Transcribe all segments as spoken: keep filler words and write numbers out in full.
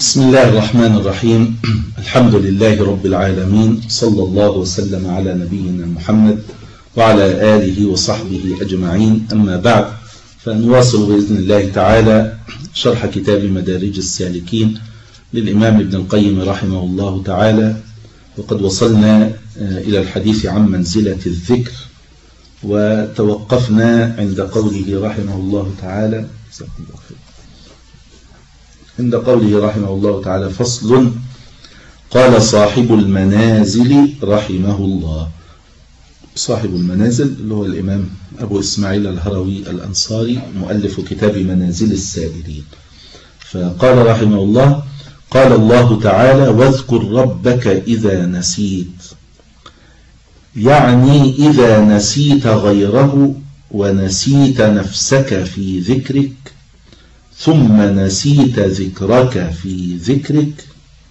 بسم الله الرحمن الرحيم. الحمد لله رب العالمين، صلى الله وسلم على نبينا محمد وعلى آله وصحبه أجمعين، أما بعد، فنواصل بإذن الله تعالى شرح كتاب مدارج السالكين للإمام ابن القيم رحمه الله تعالى. وقد وصلنا إلى الحديث عن منزلة الذكر، وتوقفنا عند قوله رحمه الله تعالى عند قوله رحمه الله تعالى فصل: قال صاحب المنازل رحمه الله. صاحب المنازل اللي هو الإمام أبو إسماعيل الهروي الأنصاري، مؤلف كتاب منازل السائرين. فقال رحمه الله: قال الله تعالى: واذكر ربك إذا نسيت، يعني إذا نسيت غيره ونسيت نفسك في ذكرك، ثم نسيت ذكرك في ذكرك،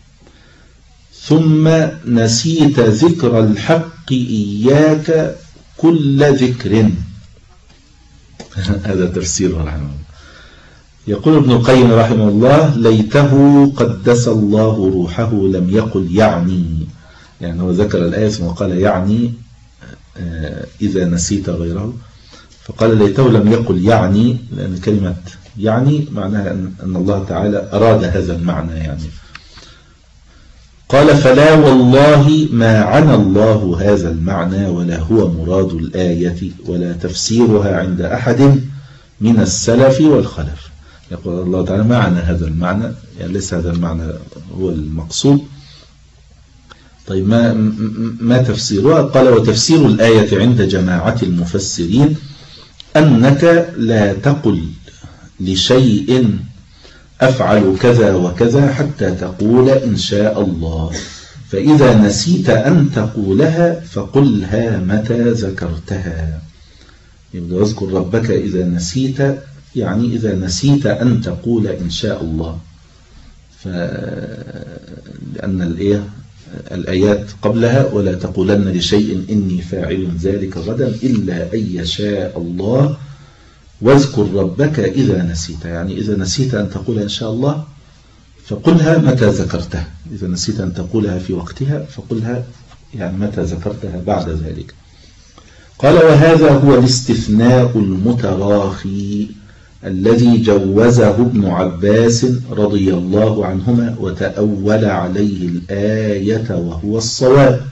ثم نسيت ذكر الحق إياك كل ذكر. هذا تفسير رحمه الله. يقول ابن القيم رحمه الله: ليته قدس الله روحه لم يقل يعني، يعني هو ذكر الآية ثم قال يعني إذا نسيت غيره، فقال ليته لم يقل يعني، لأن كلمة يعني معناها أن الله تعالى أراد هذا المعنى. يعني قال: فلا والله ما عنى الله هذا المعنى، ولا هو مراد الآية، ولا تفسيرها عند أحد من السلف والخلف. يقول الله تعالى: ما عنى هذا المعنى، يعني ليس هذا المعنى هو المقصود. طيب ما, ما تفسيرها؟ قال: وتفسير الآية عند جماعة المفسرين أنك لا تقل لشيء أفعل كذا وكذا حتى تقول إن شاء الله، فإذا نسيت أن تقولها فقلها متى ذكرتها. يبدأ واذكر ربك إذا نسيت، يعني إذا نسيت أن تقول إن شاء الله، لأن الآية الآيات قبلها: ولا تقولن لشيء إني فاعل ذلك غدا إلا أن يشاء الله واذكر ربك إذا نسيت، يعني إذا نسيت أن تقول إن شاء الله فقلها متى ذكرتها. إذا نسيت أن تقولها في وقتها فقلها يعني متى ذكرتها بعد ذلك. قال: وهذا هو الاستثناء المتراخي الذي جوزه ابن عباس رضي الله عنهما وتأول عليه الآية وهو الصواب.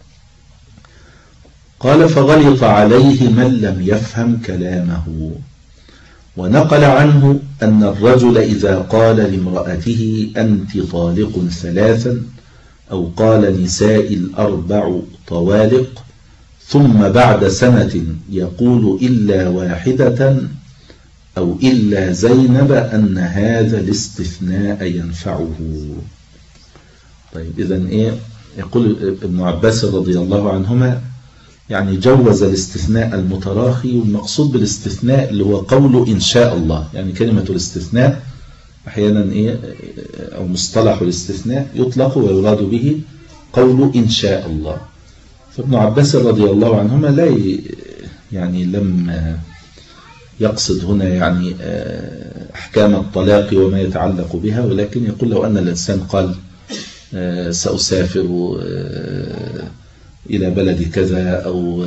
قال: فغلط عليه من لم يفهم كلامه، ونقل عنه أن الرجل إذا قال لامرأته أنت طالق ثلاثا، أو قال نساء الأربع طوالق، ثم بعد سنة يقول إلا واحدة أو إلا زينب، أن هذا الاستثناء ينفعه. طيب إذن إيه؟ يقول ابن عباس رضي الله عنهما يعني جوز الاستثناء المتراخي، والمقصود بالاستثناء اللي هو قول إن شاء الله. يعني كلمة الاستثناء أحيانا إيه، أو مصطلح الاستثناء يطلق ويراد به قول إن شاء الله. فابن عباس رضي الله عنهما لا يعني لم يقصد هنا يعني أحكام الطلاق وما يتعلق بها، ولكن يقول لو أن الإنسان قال سأسافر إلى بلد كذا، أو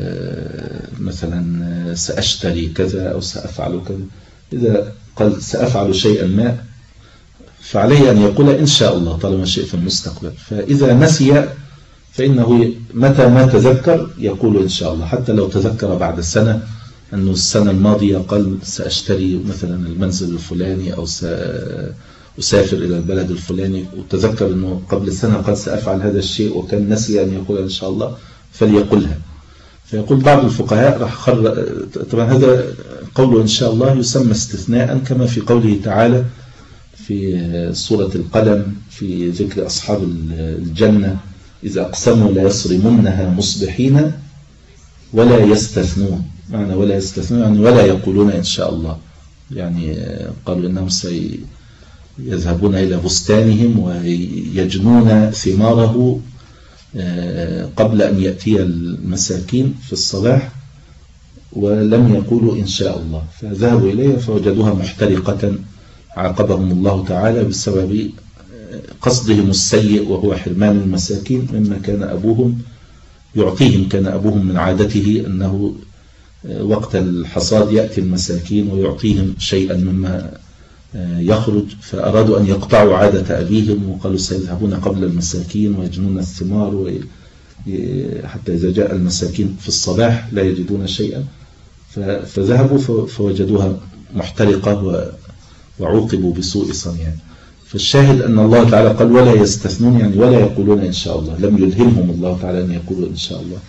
مثلا سأشتري كذا، أو سأفعل كذا، إذا قال سأفعل شيئا ما فعليه أن يقول إن شاء الله طالما شيء في المستقبل. فإذا نسي فإنه متى ما تذكر يقول إن شاء الله، حتى لو تذكر بعد سنة أنه السنة الماضية قال سأشتري مثلا المنزل الفلاني، أو سأسافر إلى البلد الفلاني، وتذكر أنه قبل سنة قد سأفعل هذا الشيء وكان نسي أن يقول إن شاء الله، فليقولها. فيقول بعض الفقهاء راح خر... طبعا هذا قوله إن شاء الله يسمى استثناء، كما في قوله تعالى في سورة القلم في ذكر أصحاب الجنة: إذا أقسموا لا يصرمنها مصبحين ولا يستثنون. معنى ولا يستثنون يعني ولا يقولون إن شاء الله، يعني قالوا إنهم سيذهبون إلى بستانهم ويجنون ثماره قبل أن يأتي المساكين في الصباح، ولم يقولوا إن شاء الله، فذهبوا إليه فوجدوها محترقة عاقبهم الله تعالى بسبب قصدهم السيء وهو حرمان المساكين مما كان أبوهم يعطيهم. كان أبوهم من عادته أنه وقت الحصاد يأتي المساكين ويعطيهم شيئا مما يخرج، فأرادوا أن يقطعوا عادة أبيهم وقالوا سيذهبون قبل المساكين ويجنون الثمار حتى إذا جاء المساكين في الصباح لا يجدون شيئا، فذهبوا فوجدوها محترقة وعوقبوا بسوء صنيع. فالشاهد أن الله تعالى قال ولا يستثنون، يعني ولا يقولون إن شاء الله، لم يلهمهم الله تعالى أن يقولوا إن شاء الله.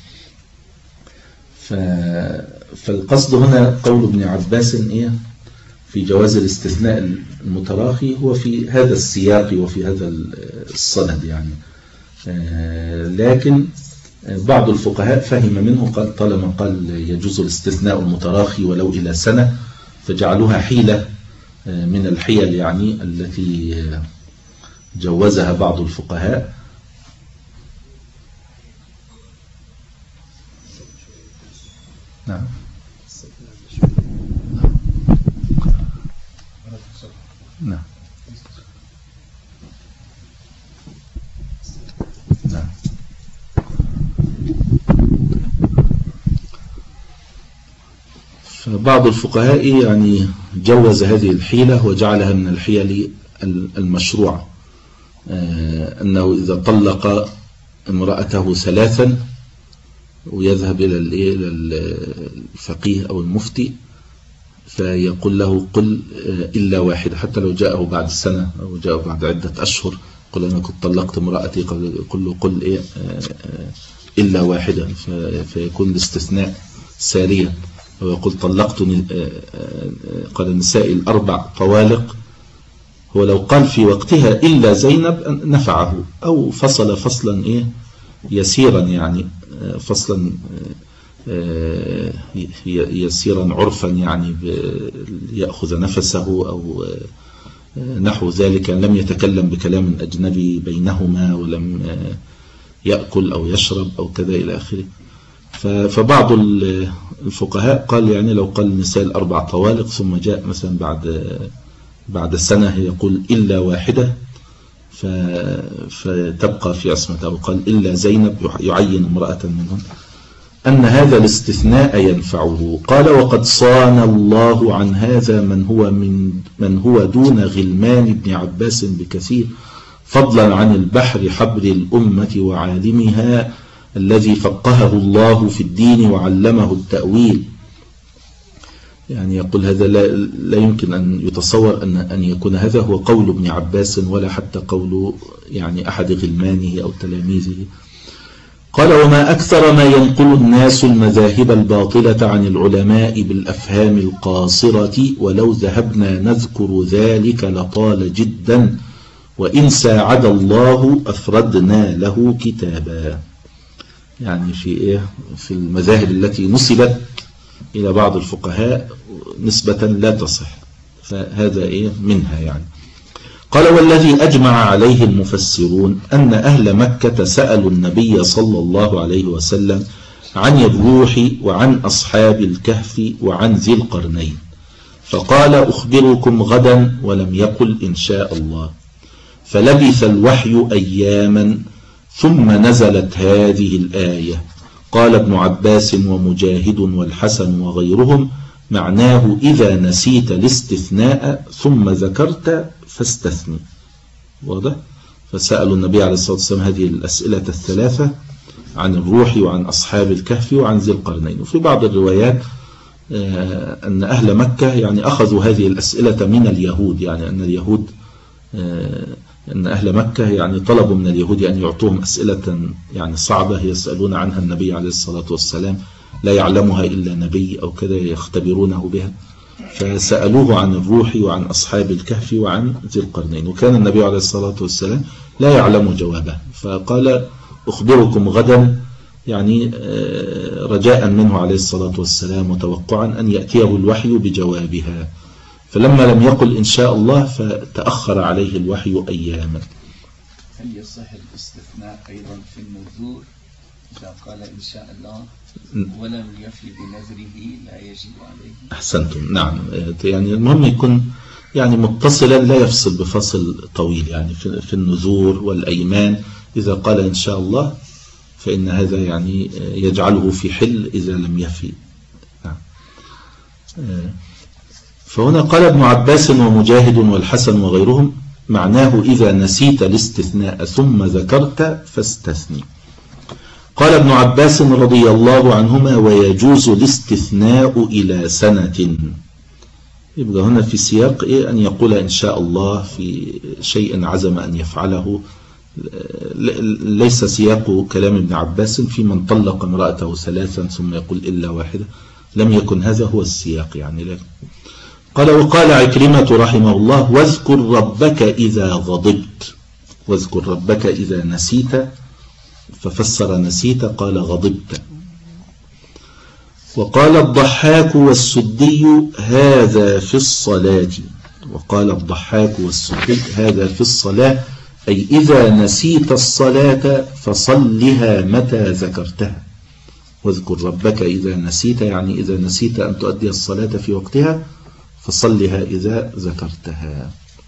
فالقصد هنا قول ابن عباس إيه في جواز الاستثناء المتراخي هو في هذا السياق وفي هذا الصند يعني. لكن بعض الفقهاء فهم منه قال طالما قال يجوز الاستثناء المتراخي ولو إلى سنة فجعلوها حيلة من الحيل يعني التي جوزها بعض الفقهاء. نعم نعم نعم فبعض الفقهاء يعني جوز هذه الحيلة وجعلها من الحيل المشروعة، أنه إذا طلق امرأته ثلاثا ويذهب إلى الفقيه أو المفتي فيقول له قل إلا واحدة، حتى لو جاءه بعد سنة أو جاءه بعد عدة أشهر قل أنا كنت طلقت امرأتي، قل له قل إيه إلا واحدة، فيكون الاستثناء ساريا. ويقول طلقتني قال النساء الأربع طوالق، هو لو قال في وقتها إلا زينب نفعه، أو فصل فصلا إيه يسيرا يعني فصلا يسيرا عرفا يعني يأخذ نفسه أو نحو ذلك، لم يتكلم بكلام أجنبي بينهما ولم يأكل أو يشرب أو كذا إلى آخره. فبعض الفقهاء قال يعني لو قال النساء الأربع طوالق ثم جاء مثلا بعد بعد سنة يقول إلا واحدة فتبقى في عصمته، وقال إلا زينب يعين امرأة منهم، أن هذا الاستثناء ينفعه. قال وقد صان الله عن هذا من هو من من هو دون غلمان ابن عباس بكثير، فضلا عن البحر حبر الأمة وعالمها الذي فقهه الله في الدين وعلمه التأويل. يعني يقول هذا لا, لا يمكن أن يتصور أن, أن يكون هذا هو قول ابن عباس ولا حتى قول يعني أحد غلمانه أو تلاميذه. قال وما أكثر ما ينقل الناس المذاهب الباطلة عن العلماء بالأفهام القاصرة، ولو ذهبنا نذكر ذلك لطال جدا، وإن ساعد الله أفردنا له كتابا. يعني في إيه في المذاهب التي نسبت إلى بعض الفقهاء نسبة لا تصح، فهذا إيه منها يعني. قال والذي أجمع عليه المفسرون أن أهل مكة سألوا النبي صلى الله عليه وسلم عن الروح وعن أصحاب الكهف وعن ذي القرنين، فقال أخبركم غدا ولم يقل إن شاء الله، فلبث الوحي أياما ثم نزلت هذه الآية. قال ابن عباس ومجاهد والحسن وغيرهم معناه إذا نسيت الاستثناء ثم ذكرت فاستثني. واضح؟ فسألوا النبي عليه الصلاة والسلام هذه الأسئلة الثلاثة عن الروح وعن أصحاب الكهف وعن ذي القرنين. وفي بعض الروايات أن أهل مكة يعني أخذوا هذه الأسئلة من اليهود، يعني أن اليهود أن أهل مكة يعني طلبوا من اليهود أن يعطوهم أسئلة يعني صعبة يسألون عنها النبي عليه الصلاة والسلام لا يعلمها إلا نبي أو كذا يختبرونه بها، فسألوه عن الروح وعن أصحاب الكهف وعن ذي القرنين، وكان النبي عليه الصلاة والسلام لا يعلم جوابه، فقال أخبركم غدا يعني رجاء منه عليه الصلاة والسلام وتوقعا أن يأتيه الوحي بجوابها. فلما لم يقل إن شاء الله فتأخر عليه الوحي أياما. هل يصح الاستثناء أيضا في النذور إذا قال إن شاء الله ولم يفي بنذره لا يجب عليه؟ أحسنتم. نعم، يعني المهم يكون يعني متصلا لا يفصل بفصل طويل، يعني في النذور والأيمان إذا قال إن شاء الله فإن هذا يعني يجعله في حل إذا لم يفي. فهنا قال ابن عباس ومجاهد والحسن وغيرهم معناه إذا نسيت الاستثناء ثم ذكرت فاستثني. قال ابن عباس رضي الله عنهما ويجوز الاستثناء إلى سنة. يبقى هنا في سياق إيه؟ أن يقول إن شاء الله في شيء عزم أن يفعله، ليس سياق كلام ابن عباس في من طلق امرأته ثلاثا ثم يقول إلا واحدة، لم يكن هذا هو السياق يعني. لكن قال وقال عكرمة رحمه الله واذكر ربك إذا غضبت. واذكر ربك إذا نسيت، ففسر نسيت قال غضبت. وقال الضحاك والسدي هذا في الصلاة. وقال الضحاك والسدي هذا في الصلاة أي إذا نسيت الصلاة فصلها متى ذكرتها. واذكر ربك إذا نسيت يعني إذا نسيت أن تؤدي الصلاة في وقتها فصلها إذا ذكرتها.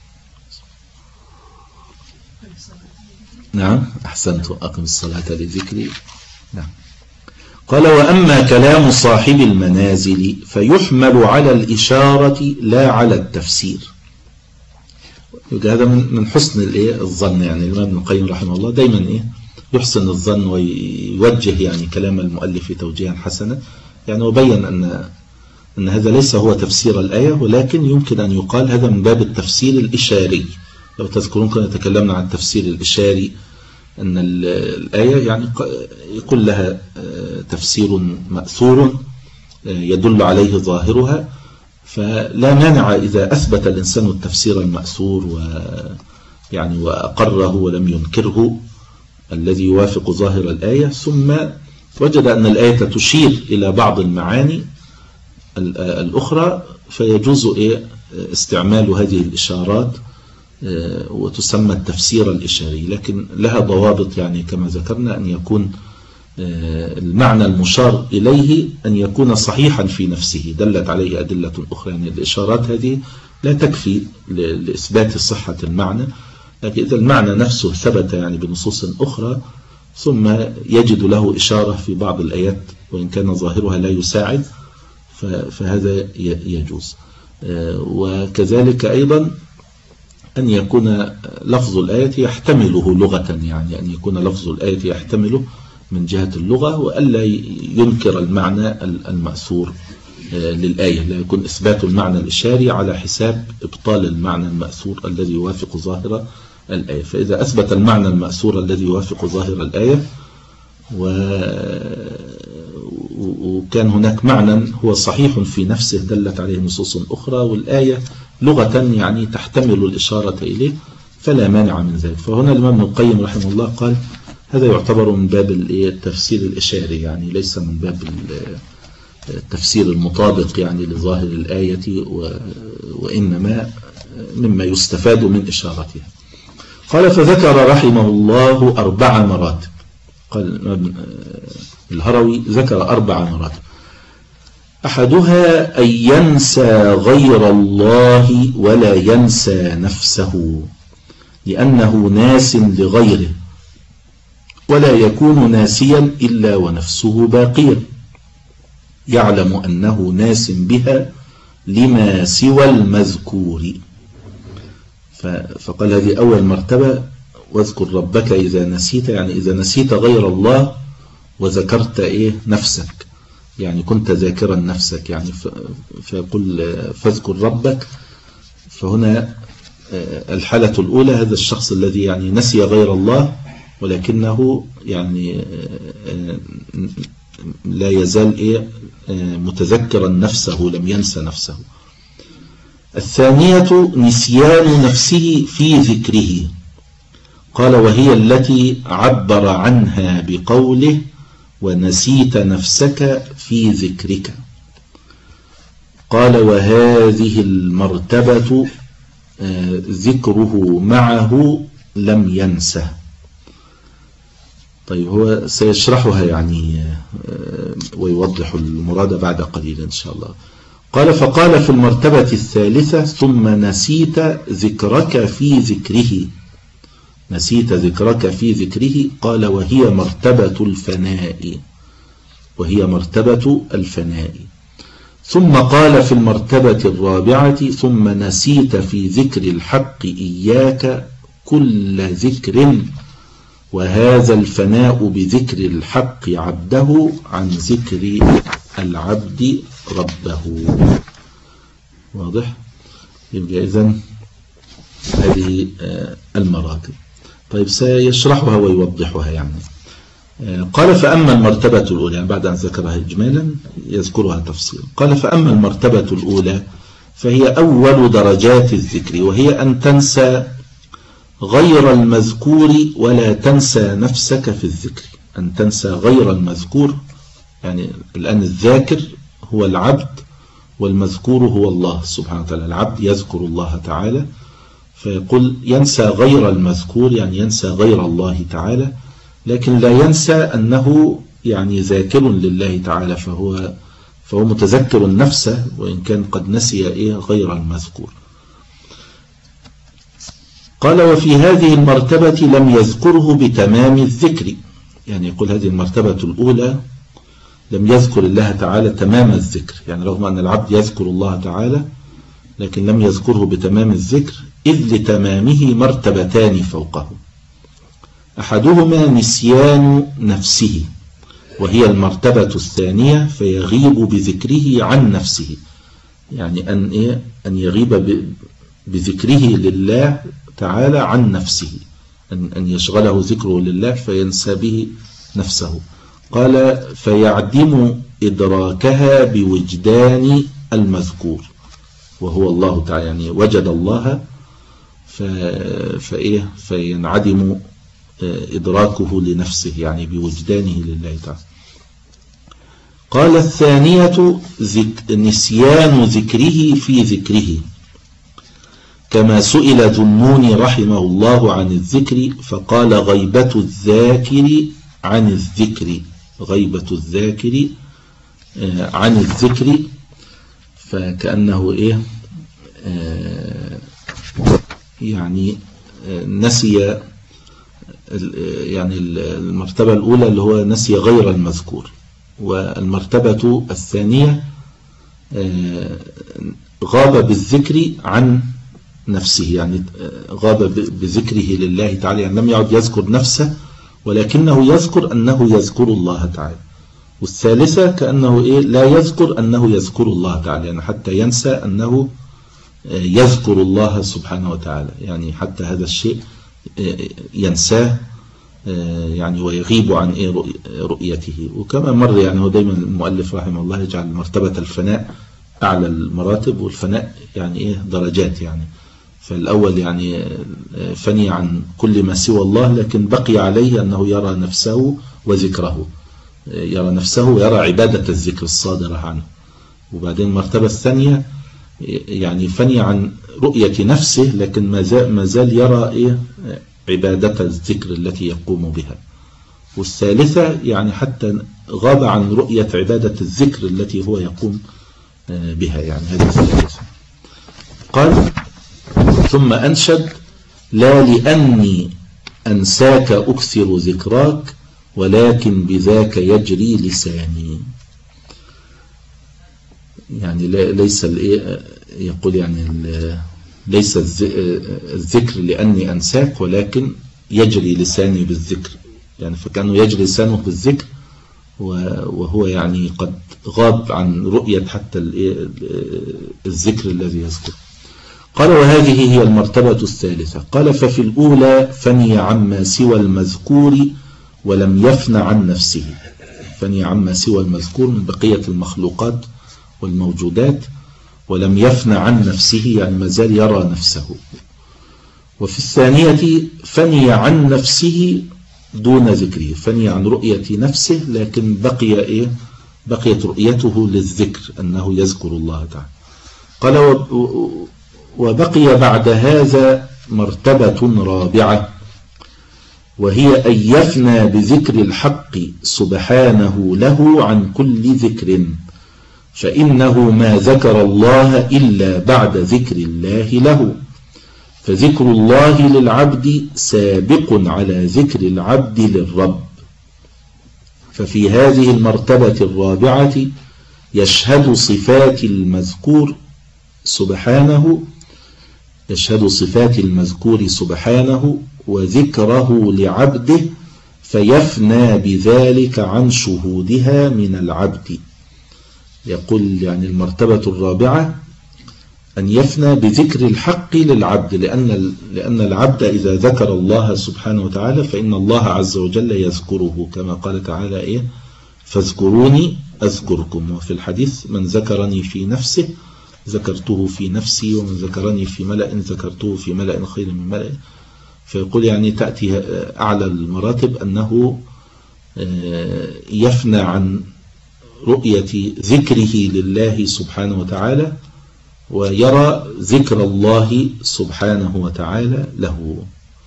نعم أحسنت، أقم الصلاة لذكري. نعم. قال وأما كلام صاحب المنازل فيحمل على الإشارة لا على التفسير. هذا من حسن الظن، يعني الإمام ابن القيم رحمه الله دايما إيه يحسن الظن ويوجه يعني كلام المؤلف توجيها حسنا، يعني وبين أن أن هذا ليس هو تفسير الآية، ولكن يمكن أن يقال هذا من باب التفسير الإشاري. لو تذكرون كنا تكلمنا عن التفسير الإشاري أن الآية يعني يقول لها تفسير مأثور يدل عليه ظاهرها، فلا مانع إذا أثبت الإنسان التفسير المأثور ويعني وأقره ولم ينكره الذي يوافق ظاهر الآية، ثم وجد أن الآية تشير إلى بعض المعاني الأخرى، فيجوز استعمال هذه الإشارات وتسمى التفسير الإشاري، لكن لها ضوابط، يعني كما ذكرنا أن يكون المعنى المشار إليه أن يكون صحيحا في نفسه دلت عليه أدلة أخرى. يعني الإشارات هذه لا تكفي لإثبات صحة المعنى، لكن إذا المعنى نفسه ثبت يعني بنصوص أخرى ثم يجد له إشارة في بعض الآيات وإن كان ظاهرها لا يساعد فهذا يجوز. وكذلك أيضا أن يكون لفظ الآية يحتمله لغة، يعني أن يكون لفظ الآية يحتمله من جهة اللغة وألا ينكر المعنى المأثور للآية، لا يكون إثبات المعنى الإشاري على حساب إبطال المعنى المأثور الذي يوافق ظاهر الآية. فإذا أثبت المعنى المأثور الذي يوافق ظاهر الآية وكان هناك معنى هو صحيح في نفسه دلت عليه نصوص أخرى والآية لغة يعني تحتمل الإشارة إليه فلا مانع من ذلك. فهنا الإمام ابن القيم رحمه الله قال هذا يعتبر من باب التفسير الإشاري، يعني ليس من باب التفسير المطابق يعني لظاهر الآية، وإنما مما يستفاد من إشارتها. قال فذكر رحمه الله أربع مراتب. قال الهروي ذكر أربع مراتب. أحدها أن ينسى غير الله ولا ينسى نفسه لأنه ناس لغيره، ولا يكون ناسيا إلا ونفسه باقية يعلم أنه ناس بها لما سوى المذكور. فقال هذه أول مرتبة واذكر ربك إذا نسيت، يعني إذا نسيت غير الله وذكرت إيه نفسك، يعني كنت ذاكرا نفسك، يعني فيقول فاذكر ربك. فهنا الحالة الأولى هذا الشخص الذي يعني نسي غير الله ولكنه يعني لا يزال إيه متذكرا نفسه لم ينسى نفسه. الثانية نسيان نفسه في ذكره. قال وهي التي عبر عنها بقوله ونسيت نفسك في ذكرك. قال وهذه المرتبة ذكره معه لم ينسه. طيب هو سيشرحها يعني ويوضح المراد بعد قليل إن شاء الله. قال فقال في المرتبة الثالثة ثم نسيت ذكرك في ذكره. نسيت ذكرك في ذكره. قال وهي مرتبة الفناء. وهي مرتبة الفناء. ثم قال في المرتبة الرابعة ثم نسيت في ذكر الحق إياك كل ذكر، وهذا الفناء بذكر الحق عبده عن ذكر العبد ربه. واضح؟ يبقى إذن هذه المراتب. طيب سيشرحها ويوضحها يعني. قال فأما المرتبة الأولى، يعني بعد أن ذكرها إجمالا يذكرها تفصيلا. قال فأما المرتبة الأولى فهي أول درجات الذكر، وهي أن تنسى غير المذكور ولا تنسى نفسك في الذكر. أن تنسى غير المذكور، يعني الآن الذاكر هو العبد والمذكور هو الله سبحانه وتعالى. العبد يذكر الله تعالى فيقول ينسى غير المذكور، يعني ينسى غير الله تعالى، لكن لا ينسى أنه يعني ذاكر لله تعالى، فهو فهو متذكر نفسه وإن كان قد نسي إيه غير المذكور. قال وفي هذه المرتبة لم يذكره بتمام الذكر، يعني يقول هذه المرتبة الأولى لم يذكر الله تعالى تمام الذكر، يعني رغم أن العبد يذكر الله تعالى لكن لم يذكره بتمام الذكر، إذ لتمامه مرتبتان فوقه. أحدهما نسيان نفسه وهي المرتبة الثانية، فيغيب بذكره عن نفسه، يعني أن, إيه؟ أن يغيب بذكره لله تعالى عن نفسه، أن, أن يشغله ذكره لله فينسى به نفسه. قال فيعدم إدراكها بوجدان المذكور وهو الله تعالى، يعني وجد الله فإيه فينعدم إدراكه لنفسه، يعني بوجدانه لله تعالى. قال الثانية ذك نسيان ذكره في ذكره، كما سئل ذو النون رحمه الله عن الذكر فقال غيبة الذاكر عن الذكر. غيبة الذاكر عن الذكر، فكأنه إيه آه يعني نسي، يعني المرتبة الأولى اللي هو نسي غير المذكور، والمرتبة الثانية غاب بالذكر عن نفسه، يعني غاب بذكره لله تعالى، يعني لم يعد يذكر نفسه ولكنه يذكر أنه يذكر الله تعالى. والثالثة كأنه إيه لا يذكر أنه يذكر الله تعالى، يعني حتى ينسى أنه يذكر الله سبحانه وتعالى، يعني حتى هذا الشيء ينساه يعني ويغيب عن إيه رؤيته. وكما مر يعني هو دايما المؤلف رحمه الله يجعل مرتبة الفناء أعلى المراتب، والفناء يعني إيه درجات، يعني فالأول يعني فني عن كل ما سوى الله، لكن بقي عليه أنه يرى نفسه وذكره، يرى نفسه ويرى عبادة الذكر الصادرة عنه. وبعدين المرتبة الثانية يعني فني عن رؤية نفسه، لكن ما زال يرى إيه عبادة الذكر التي يقوم بها. والثالثة يعني حتى غاب عن رؤية عبادة الذكر التي هو يقوم بها، يعني هذه الثالثة. قال ثم أنشد لا لأني أنساك أكثر ذكراك ولكن بذاك يجري لساني، يعني ليس يقول يعني ليس الذكر لأني أنساك ولكن يجري لساني بالذكر، يعني فكأنه يجري لسانه بالذكر وهو يعني قد غاب عن رؤية حتى الذكر الذي يذكر. قال وهذه هي المرتبة الثالثة. قال ففي الأولى فني عما سوى المذكور ولم يفن عن نفسه، فني عما سوى المذكور من بقية المخلوقات والموجودات، ولم يفن عن نفسه يعني ما زال يرى نفسه. وفي الثانية فني عن نفسه دون ذكره، فني عن رؤية نفسه لكن بقي إيه بقيت رؤيته للذكر أنه يذكر الله تعالى. قال وبقي بعد هذا مرتبة رابعة، وهي أن يفنى بذكر الحق سبحانه له عن كل ذكر، فإنه ما ذكر الله إلا بعد ذكر الله له، فذكر الله للعبد سابق على ذكر العبد للرب. ففي هذه المرتبة الرابعة يشهد صفات المذكور سبحانه يشهد صفات المذكور سبحانه وذكره لعبده، فيفنى بذلك عن شهودها من العبد. يقول يعني المرتبة الرابعة أن يفنى بذكر الحق للعبد، لأن لأن العبد إذا ذكر الله سبحانه وتعالى فإن الله عز وجل يذكره، كما قال تعالى إيه فاذكروني أذكركم. وفي الحديث من ذكرني في نفسه ذكرته في نفسي، ومن ذكرني في ملأ ذكرته في ملأ خير من ملأ. فيقول يعني تأتي أعلى المراتب أنه يفنى عن رؤية ذكره لله سبحانه وتعالى ويرى ذكر الله سبحانه وتعالى له.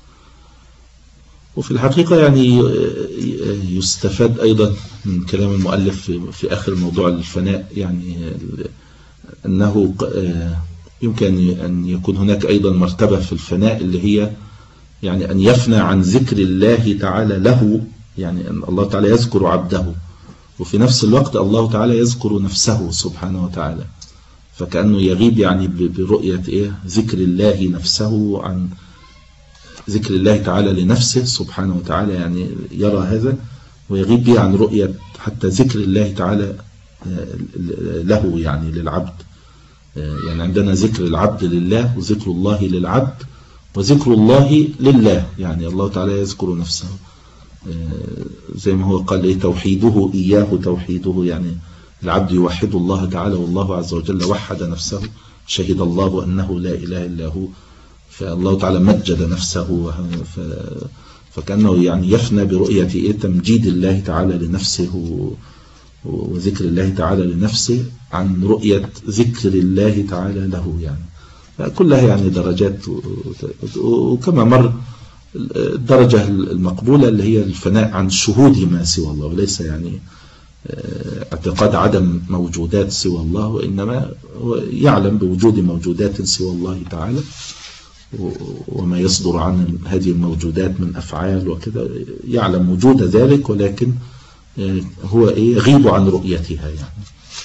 وفي الحقيقة يعني يستفاد أيضا من كلام المؤلف في آخر موضوع الفناء، يعني أنه يمكن أن يكون هناك أيضا مرتبة في الفناء اللي هي يعني أن يفنى عن ذكر الله تعالى له، يعني أن الله تعالى يذكر عبده وفي نفس الوقت الله تعالى يذكر نفسه سبحانه وتعالى، فكأنه يغيب يعني برؤية إيه ذكر الله نفسه عن ذكر الله تعالى لنفسه سبحانه وتعالى، يعني يرى هذا ويغيب به عن رؤية حتى ذكر الله تعالى له يعني للعبد. يعني عندنا ذكر العبد لله وذكر الله للعبد وذكر الله لله، يعني الله تعالى يذكر نفسه زي ما هو قال إيه توحيده إياه توحيده، يعني العبد يوحد الله تعالى والله عز وجل وحد نفسه، شهد الله أنه لا إله إلا هو، فالله تعالى مجد نفسه، فكأنه يعني يفنى برؤية إيه تمجيد الله تعالى لنفسه وذكر الله تعالى لنفسه عن رؤية ذكر الله تعالى له، يعني كلها يعني درجات. وكما مر الدرجة المقبولة اللي هي الفناء عن شهود ما سوى الله، وليس يعني اعتقاد عدم موجودات سوى الله، وإنما يعلم بوجود موجودات سوى الله تعالى وما يصدر عن هذه الموجودات من أفعال وكذا، يعلم وجود ذلك ولكن هو إيه يغيب عن رؤيتها يعني.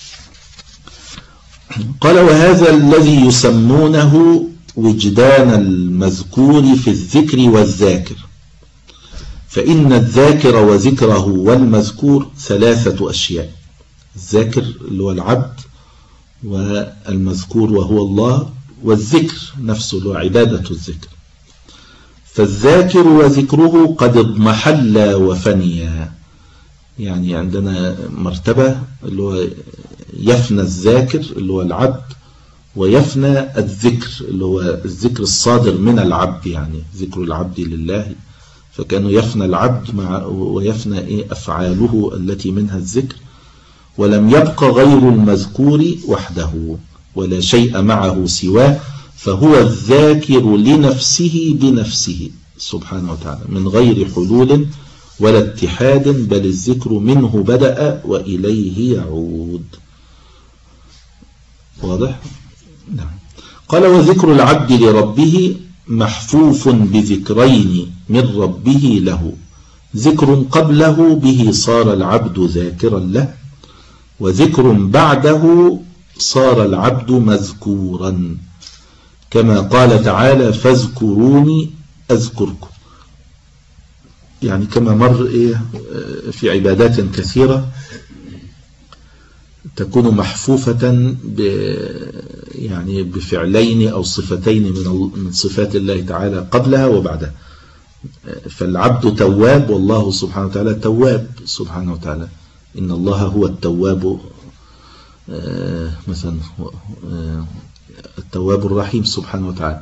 قال وهذا الذي يسمونه وجدان المذكور في الذكر والذاكر، فإن الذاكر وذكره والمذكور ثلاثة أشياء، الذاكر اللي هو العبد والمذكور وهو الله والذكر نفسه اللي هو عبادة الذكر. فالذاكر وذكره قد اضمحلا وفنيا، يعني عندنا مرتبة اللي هو يفنى الذاكر اللي هو العبد ويفنى الذكر اللي هو الذكر الصادر من العبد، يعني ذكر العبد لله، فكأنه يفنى العبد مع ويفنى إيه أفعاله التي منها الذكر، ولم يبق غير المذكور وحده ولا شيء معه سواه، فهو الذاكر لنفسه بنفسه سبحانه وتعالى من غير حلول ولا اتحاد، بل الذكر منه بدأ وإليه يعود. واضح؟ نعم. قال وذكر العبد لربه محفوف بذكرين من ربه له، ذكر قبله به صار العبد ذاكرا له، وذكر بعده صار العبد مذكورا، كما قال تعالى فاذكروني أذكركم، يعني كما مر إيه في عبادات كثيرة تكون محفوفة ب يعني بفعلين أو صفتين من من صفات الله تعالى قبلها وبعدها. فالعبد تواب والله سبحانه وتعالى تواب سبحانه وتعالى، إن الله هو التواب مثلا التواب الرحيم سبحانه وتعالى،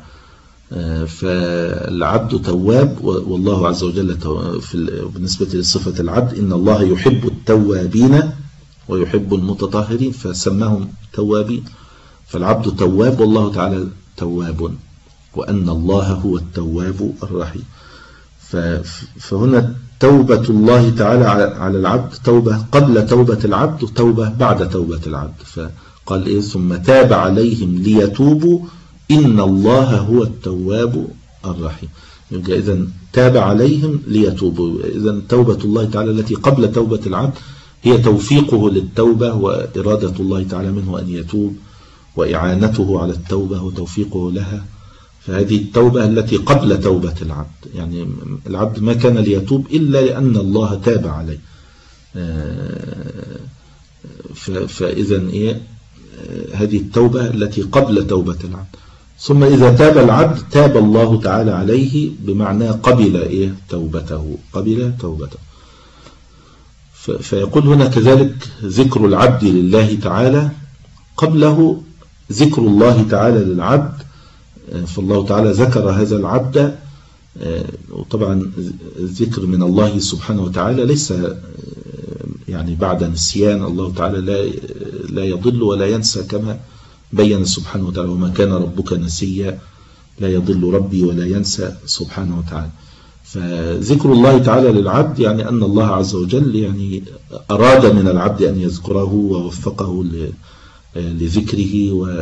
فالعبد تواب والله عز وجل بالنسبة لصفة العبد إن الله يحب التوابين ويحب المتطهرين فسماهم توابين، فالعبد تواب والله تعالى تواب، وأن الله هو التواب الرحيم. فهنا توبة الله تعالى على العبد توبة قبل توبة العبد وتوبة بعد توبة العبد. فقال إيه ثم تاب عليهم ليتوبوا إن الله هو التواب الرحيم. يبقى إذن تاب عليهم ليتوبوا. إذن توبة الله تعالى التي قبل توبة العبد هي توفيقه للتوبة وإرادة الله تعالى منه أن يتوب وإعانته على التوبة وتوفيقه لها. فهذه التوبة التي قبل توبة العبد، يعني العبد ما كان ليتوب إلا لأن الله تاب عليه. فإذا إيه هذه التوبة التي قبل توبة العبد. ثم إذا تاب العبد تاب الله تعالى عليه بمعنى قبل إيه توبته، قبل توبته. فيقول هنا كذلك ذكر العبد لله تعالى قبله ذكر الله تعالى للعبد. فالله تعالى ذكر هذا العبد، وطبعا الذكر من الله سبحانه وتعالى ليس يعني بعد نسيان. الله تعالى لا لا يضل ولا ينسى كما بين سبحانه وتعالى وما كان ربك نسيا، لا يضل ربي ولا ينسى سبحانه وتعالى. فذكر الله تعالى للعبد يعني أن الله عز وجل يعني أراد من العبد أن يذكره ووفقه لذكره، و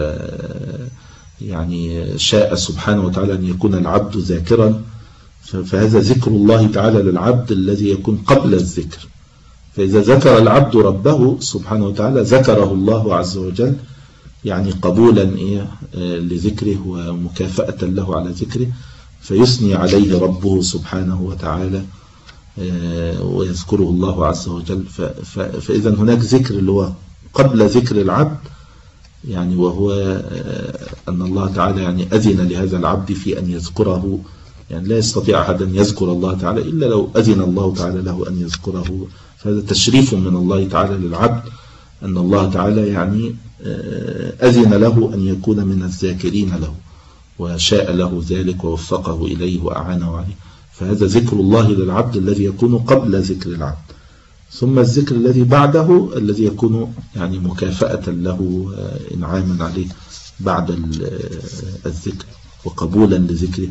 يعني شاء سبحانه وتعالى أن يكون العبد ذاكرا. فهذا ذكر الله تعالى للعبد الذي يكون قبل الذكر. فإذا ذكر العبد ربه سبحانه وتعالى ذكره الله عز وجل يعني قبولا إيه لذكره ومكافأة له على ذكره، فيثني عليه ربه سبحانه وتعالى ويذكره الله عز وجل. فإذا هناك ذكر اللي هو قبل ذكر العبد، يعني وهو أن الله تعالى يعني أذن لهذا العبد في أن يذكره. يعني لا يستطيع أحد أن يذكر الله تعالى إلا لو أذن الله تعالى له أن يذكره. فهذا تشريف من الله تعالى للعبد أن الله تعالى يعني أذن له أن يكون من الذاكرين له وشاء له ذلك ووفقه إليه وأعانه عليه. فهذا ذكر الله للعبد الذي يكون قبل ذكر العبد. ثم الذكر الذي بعده الذي يكون يعني مكافأة له إنعاما عليه بعد الذكر وقبولا لذكره.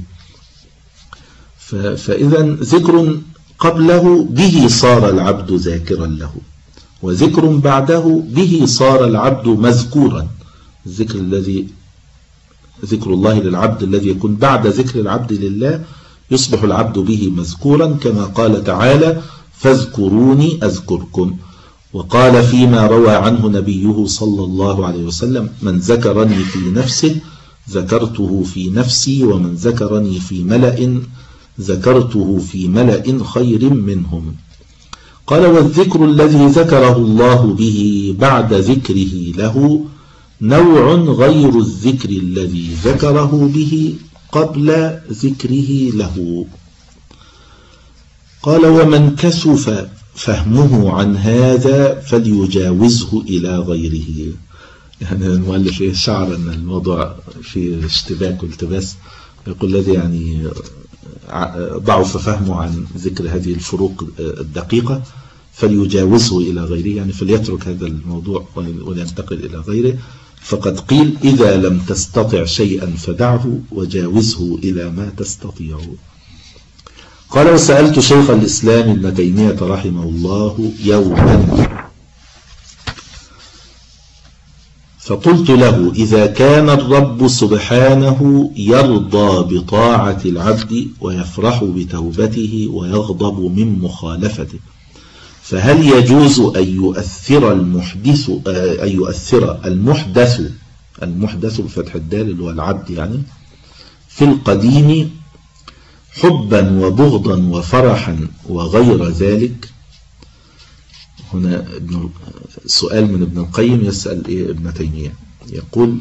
فإذا ذكر قبله به صار العبد ذاكرا له، وذكر بعده به صار العبد مذكورا. الذكر الذي ذكر الله للعبد الذي يكون بعد ذكر العبد لله يصبح العبد به مذكورا، كما قال تعالى فاذكروني أذكركم. وقال فيما روى عنه نبيه صلى الله عليه وسلم من ذكرني في نفسه ذكرته في نفسي، ومن ذكرني في ملأ ذكرته في ملأ خير منهم. قال والذكر الذي ذكره الله به بعد ذكره له نوع غير الذكر الذي ذكره به قبل ذكره له. قال ومن كسف فهمه عن هذا فليجاوزه إلى غيره. يعني المؤلف شعر أن الموضوع فيه اشتباك والتباس، يقول الذي يعني ضعف فهمه عن ذكر هذه الفروق الدقيقة فليجاوزه إلى غيره، يعني فليترك هذا الموضوع ولينتقل إلى غيره. فقد قيل إذا لم تستطع شيئا فدعه وجاوزه إلى ما تستطيع. قال وسألت شيخ الإسلام ابن تيمية رحمه الله يوما فقلت له إذا كان الرب سبحانه يرضى بطاعة العبد ويفرح بتوبته ويغضب من مخالفته، فهل يجوز أن يؤثر المحدث أن يؤثر المحدث المحدث بفتح الدال اللي هو العبد يعني في القديم حبا وبغضا وفرحا وغير ذلك؟ هنا ابن سؤال من ابن القيم يسأل إيه ابن تيمية، يقول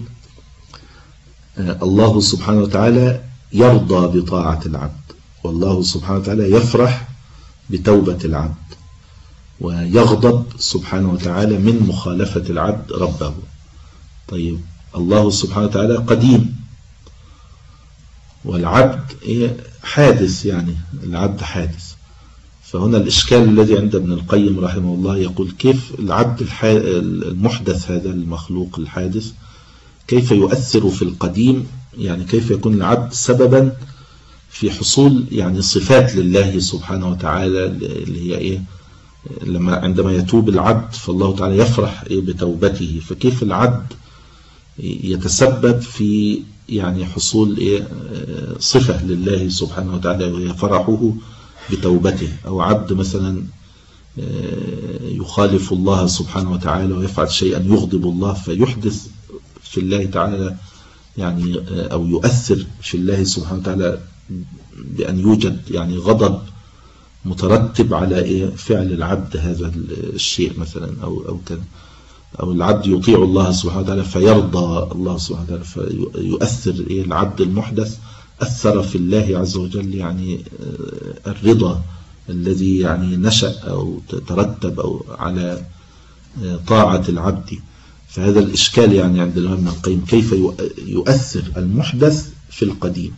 الله سبحانه وتعالى يرضى بطاعة العبد، والله سبحانه وتعالى يفرح بتوبة العبد، ويغضب سبحانه وتعالى من مخالفة العبد ربه. طيب الله سبحانه وتعالى قديم والعبد حادث، يعني العبد حادث. فهنا الإشكال الذي عند ابن القيم رحمه الله يقول كيف العبد المحدث هذا المخلوق الحادث كيف يؤثر في القديم، يعني كيف يكون العبد سببا في حصول يعني صفات لله سبحانه وتعالى اللي هي إيه؟ لما عندما يتوب العبد فالله تعالى يفرح إيه بتوبته. فكيف العبد يتسبب في يعني حصول إيه صفة لله سبحانه وتعالى وهي فرحه بتوبته؟ أو عبد مثلا يخالف الله سبحانه وتعالى ويفعل شيئا يغضب الله فيحدث في الله تعالى يعني أو يؤثر في الله سبحانه وتعالى بأن يوجد يعني غضب مترتب على إيه فعل العبد هذا الشيء مثلا، أو أو كذا، أو العبد يطيع الله سبحانه وتعالى فيرضى الله سبحانه وتعالى فيؤثر إيه العبد المحدث أثر في الله عز وجل يعني الرضا الذي يعني نشأ أو ترتب أو على طاعة العبد. فهذا الإشكال يعني عند الإمام ابن القيم، كيف يؤثر المحدث في القديم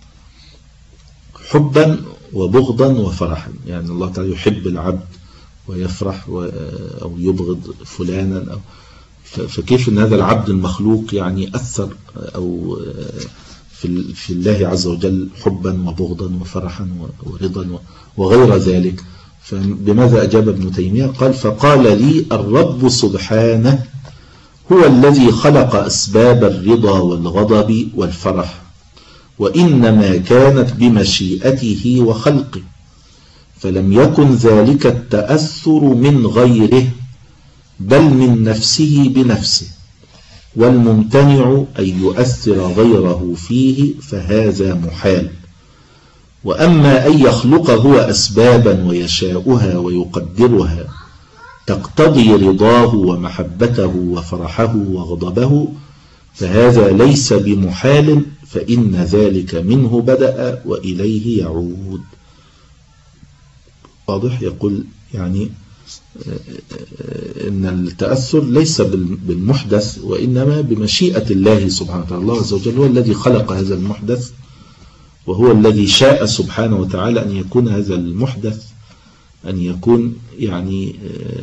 حبا وبغضا وفرحا. يعني الله تعالى يحب العبد ويفرح أو يبغض فلانا، أو فكيف أن هذا العبد المخلوق يعني أثر أو في في الله عز وجل حبا وبغضا وفرحا ورضا وغير ذلك. فبماذا أجاب ابن تيمية؟ قال: فقال لي الرب سبحانه هو الذي خلق أسباب الرضا والغضب والفرح، وإنما كانت بمشيئته وخلقه، فلم يكن ذلك التأثر من غيره بل من نفسه بنفسه، والممتنع أن يؤثر غيره فيه فهذا محال. وأما أن يخلق هو أسبابا ويشاؤها ويقدرها تقتضي رضاه ومحبته وفرحه وغضبه فهذا ليس بمحال، فإن ذلك منه بدأ وإليه يعود. واضح؟ يقول يعني إن التأثر ليس بالمحدث وإنما بمشيئة الله سبحانه وتعالى. الله عز وجل هو الذي خلق هذا المحدث، وهو الذي شاء سبحانه وتعالى أن يكون هذا المحدث أن يكون يعني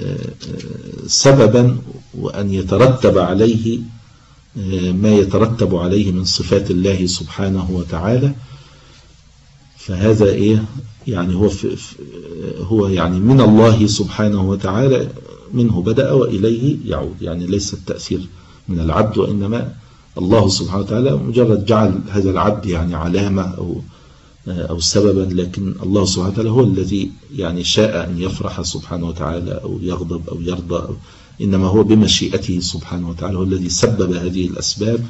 سببا وأن يترتب عليه ما يترتب عليه من صفات الله سبحانه وتعالى. فهذا إيه يعني هو في هو يعني من الله سبحانه وتعالى، منه بدأ وإليه يعود. يعني ليس التأثير من العبد، وإنما الله سبحانه وتعالى مجرد جعل هذا العبد يعني علامة أو أو سببا، لكن الله سبحانه وتعالى هو الذي يعني شاء أن يفرح سبحانه وتعالى أو يغضب أو يرضى، أو إنما هو بمشيئته سبحانه وتعالى، هو الذي سبب هذه الأسباب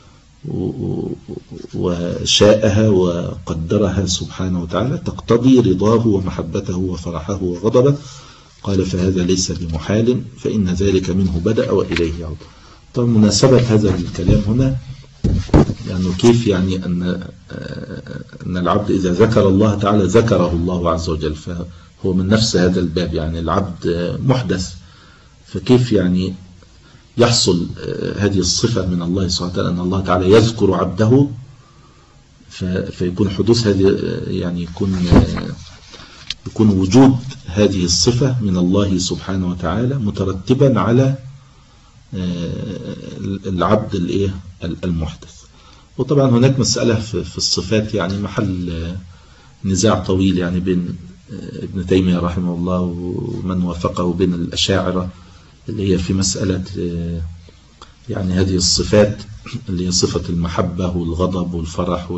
وشاءها وقدرها سبحانه وتعالى تقتضي رضاه ومحبته وفرحه وغضبه. قال: فهذا ليس بمحال، فإن ذلك منه بدأ وإليه يعود. طبعا مناسبة هذا الكلام هنا لأنه كيف يعني أن أن العبد إذا ذكر الله تعالى ذكره الله عز وجل، فهو من نفس هذا الباب. يعني العبد محدث، فكيف يعني يحصل هذه الصفة من الله سبحانه وتعالى أن الله تعالى يذكر عبده، فيكون حدوث هذه يعني يكون يكون وجود هذه الصفة من الله سبحانه وتعالى مترتبا على العبد الايه المحدث. وطبعا هناك مسألة في الصفات يعني محل نزاع طويل يعني بين ابن تيمية رحمه الله ومن وافقه بين الأشاعرة، اللي هي في مسألة يعني هذه الصفات اللي هي صفة المحبة والغضب والفرح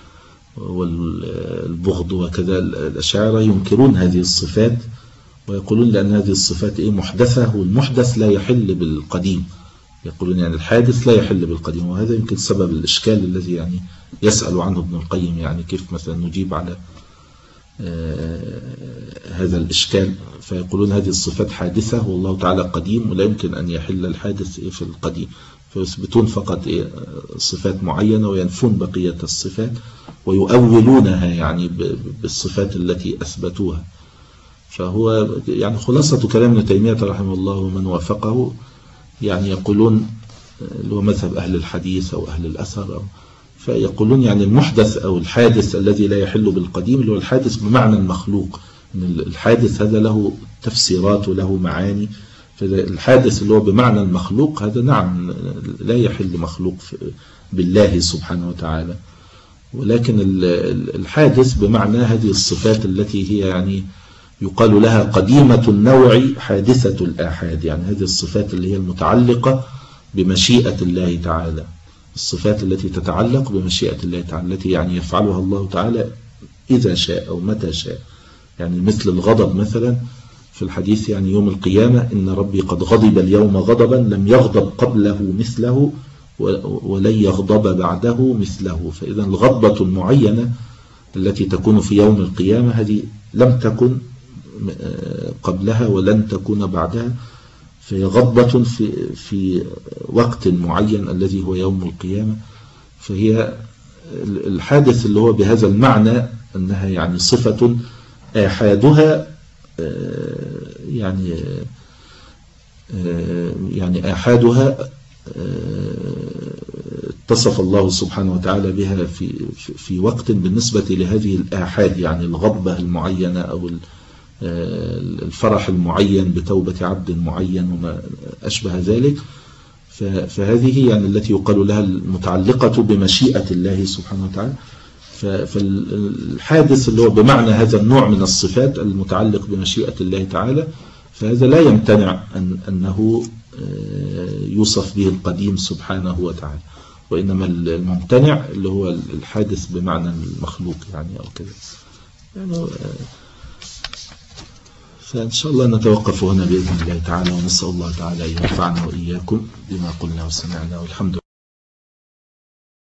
والبغض وكذا. الأشاعرة ينكرون هذه الصفات ويقولون لأن هذه الصفات إيه محدثة، والمحدث لا يحل بالقديم. يقولون يعني الحادث لا يحل بالقديم، وهذا يمكن سبب الإشكال الذي يعني يسأل عنه ابن القيم، يعني كيف مثلا نجيب على آه هذا الإشكال. فيقولون هذه الصفات حادثة والله تعالى قديم ولا يمكن أن يحل الحادث إيه في القديم، فيثبتون فقط إيه صفات معينة وينفون بقية الصفات ويؤولونها يعني بالصفات التي أثبتوها. فهو يعني خلاصة كلام ابن تيمية رحمه الله ومن وافقه يعني يقولون اللي هو مذهب أهل الحديث أو أهل الأثر أو فيقولون يعني المحدث أو الحادث الذي لا يحل بالقديم اللي هو الحادث بمعنى المخلوق. الحادث هذا له تفسيرات وله معاني، فالحادث اللي هو بمعنى المخلوق هذا نعم لا يحل مخلوق بالله سبحانه وتعالى. ولكن الحادث بمعنى هذه الصفات التي هي يعني يقال لها قديمة النوع حادثة الآحاد، يعني هذه الصفات اللي هي المتعلقة بمشيئة الله تعالى، الصفات التي تتعلق بمشيئة الله تعالى، التي يعني يفعلها الله تعالى إذا شاء أو متى شاء. يعني مثل الغضب مثلا في الحديث، يعني يوم القيامة إن ربي قد غضب اليوم غضبا لم يغضب قبله مثله ولن يغضب بعده مثله. فإذا الغضبة المعينة التي تكون في يوم القيامة هذه لم تكن قبلها ولن تكون بعدها، فهي غضبة في, في وقت معين الذي هو يوم القيامة. فهي الحادث اللي هو بهذا المعنى أنها يعني صفة آحادها يعني يعني آحادها اتصف الله سبحانه وتعالى بها في في وقت بالنسبة لهذه الآحاد، يعني الغضبة المعينة أو الفرح المعين بتوبة عبد معين وما أشبه ذلك. فهذه يعني التي يقال لها المتعلقة بمشيئة الله سبحانه وتعالى. فالحادث اللي هو بمعنى هذا النوع من الصفات المتعلق بمشيئة الله تعالى، فهذا لا يمتنع أن أنه يوصف به القديم سبحانه وتعالى، وإنما الممتنع اللي هو الحادث بمعنى المخلوق يعني أو كذا يعني. فإن شاء الله نتوقف هنا بإذن الله تعالى، ونسأل الله تعالى أن ينفعنا وإياكم بما قلنا وسمعنا، والحمد لله.